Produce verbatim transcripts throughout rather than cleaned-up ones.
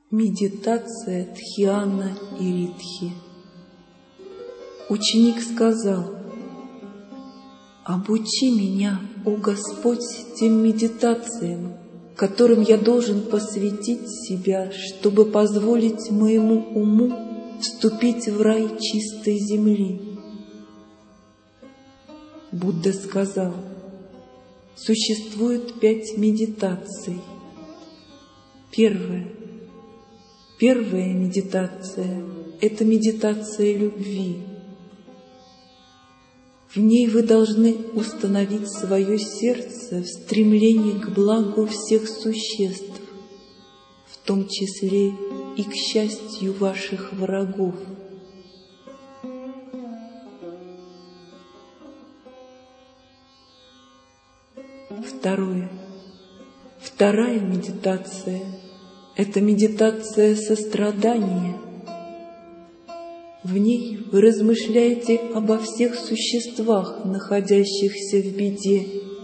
Медитация Дхьяна и Риддхи. Ученик сказал: «Обучи меня, о Господь, тем медитациям, которым я должен посвятить себя, чтобы позволить моему уму вступить в рай чистой земли». Будда сказал: существует пять медитаций. Первая. Первая медитация — это медитация любви. В ней вы должны установить свое сердце в стремлении к благу всех существ, в том числе и к счастью ваших врагов. Второе. Вторая медитация — это медитация сострадания. В ней вы размышляете обо всех существах, находящихся в беде,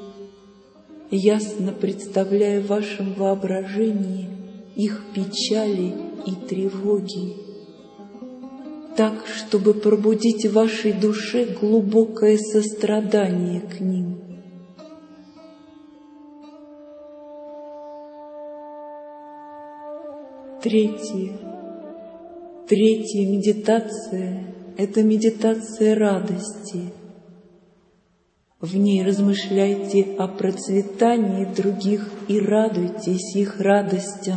ясно представляя в вашем воображении их печали и тревоги, так, чтобы пробудить в вашей душе глубокое сострадание к ним. Третье. Третья медитация — это медитация радости. В ней размышляйте о процветании других и радуйтесь их радостям.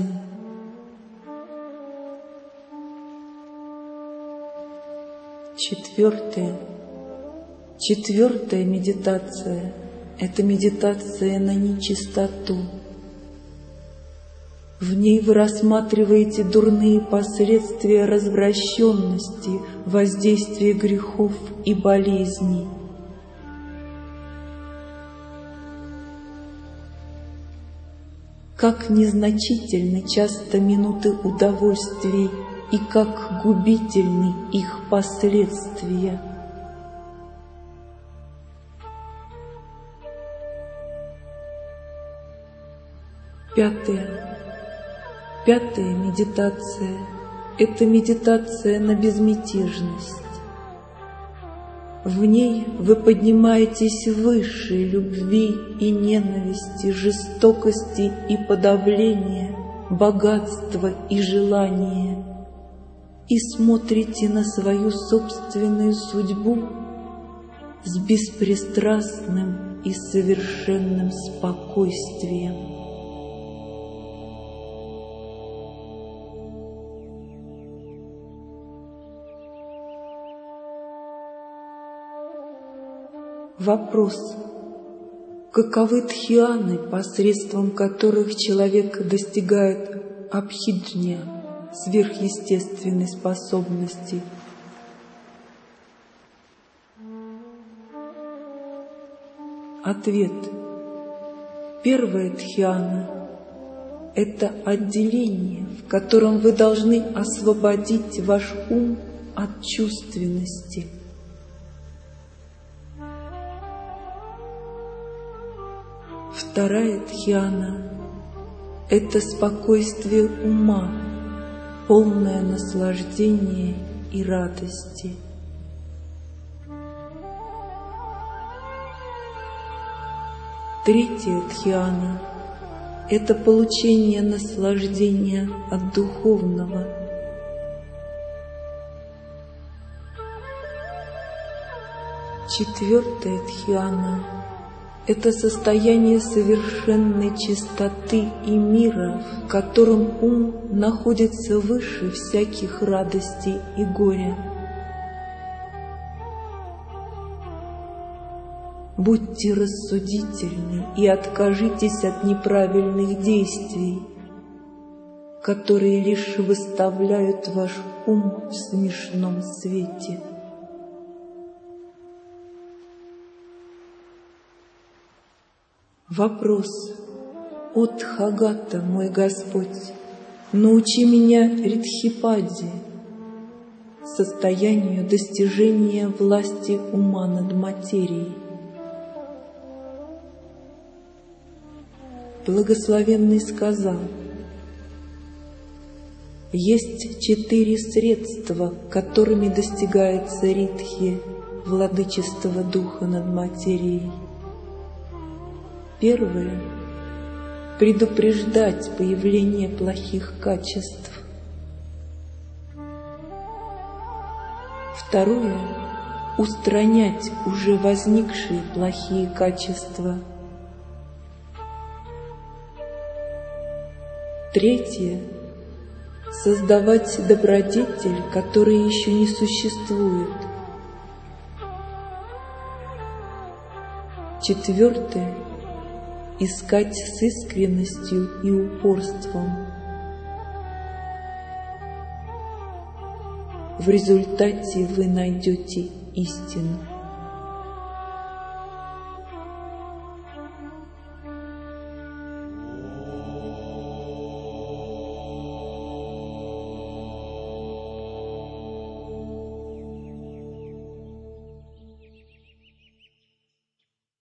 Четвертое. Четвертая медитация — это медитация на нечистоту. В ней вы рассматриваете дурные последствия развращенности, воздействия грехов и болезней. Как незначительны часто минуты удовольствий и как губительны их последствия. Пятое. Пятая медитация — это медитация на безмятежность. В ней вы поднимаетесь выше любви и ненависти, жестокости и подавления, богатства и желания, и смотрите на свою собственную судьбу с беспристрастным и совершенным спокойствием. Вопрос: каковы дхьяны, посредством которых человек достигает абхиджня, сверхъестественной способности? Ответ: первая дхьяна — это отделение, в котором вы должны освободить ваш ум от чувственности. Вторая дхьяна — это спокойствие ума, полное наслаждения и радости. Третья дхьяна — это получение наслаждения от духовного. Четвертая дхьяна — это состояние совершенной чистоты и мира, в котором ум находится выше всяких радостей и горя. Будьте рассудительны и откажитесь от неправильных действий, которые лишь выставляют ваш ум в смешном свете. Вопрос: «О Тхагата, мой Господь, научи меня риддхипаде, состоянию достижения власти ума над материей». Благословенный сказал: Есть четыре средства, которыми достигается риддхи, владычество духа над материей. Первое — предупреждать появление плохих качеств. Второе — устранять уже возникшие плохие качества. Третье — создавать добродетель, которая еще не существует. Четвертое — искать с искренностью и упорством. В результате вы найдете истину.